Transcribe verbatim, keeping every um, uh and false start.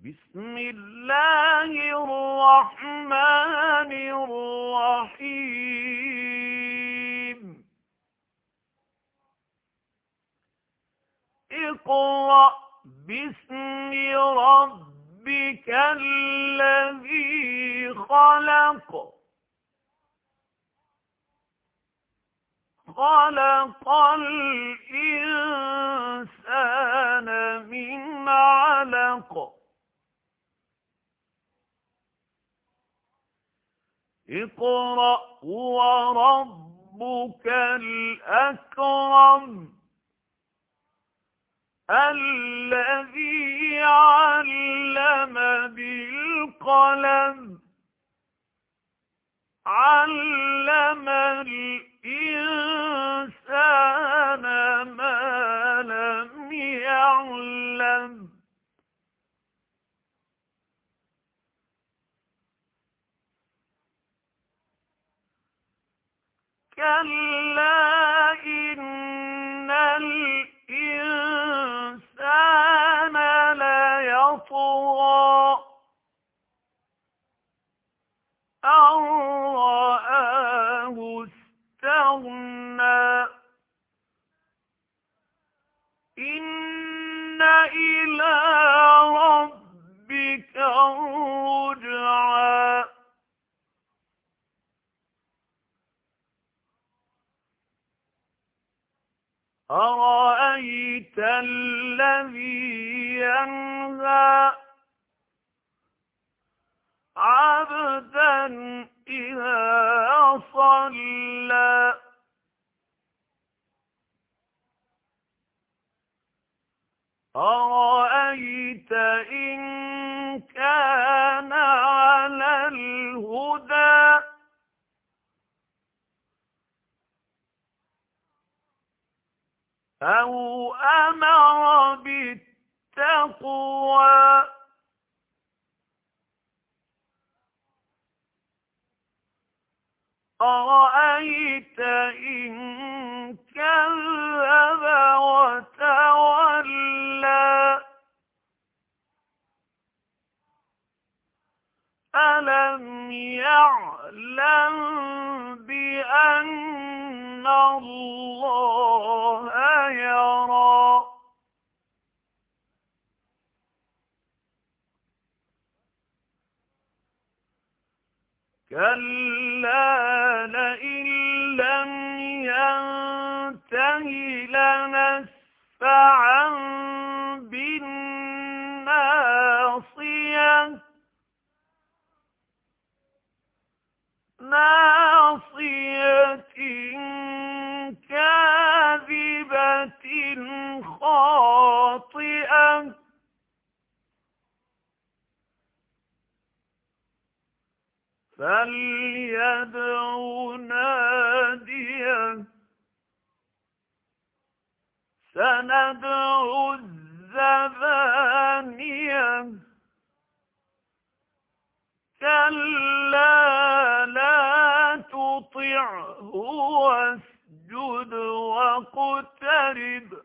بسم الله الرحمن الرحيم اقرأ باسم ربك الذي خلق خلق الإنسان من علق اقرأ وربك الأكرم الذي علم بالقلم علم الإنسان ما لم يعلم كلا إن الإنسان ليطغى أن رآه استغنى إن إلى ربك الرجعى أرأيت الذي ينهى عبدا إذا صلى أرأيت إن كان على الهدى أو أمر بالتقوى أرأيت إن كذب وتولى ألم يعلم بأن الله يرى كلا لئن لم ينته لنسفعا بالناصية ناصية كاذبة خاطئة فليدع ناديه سندع الزبانية كلا لا تطعه واسجد واقترب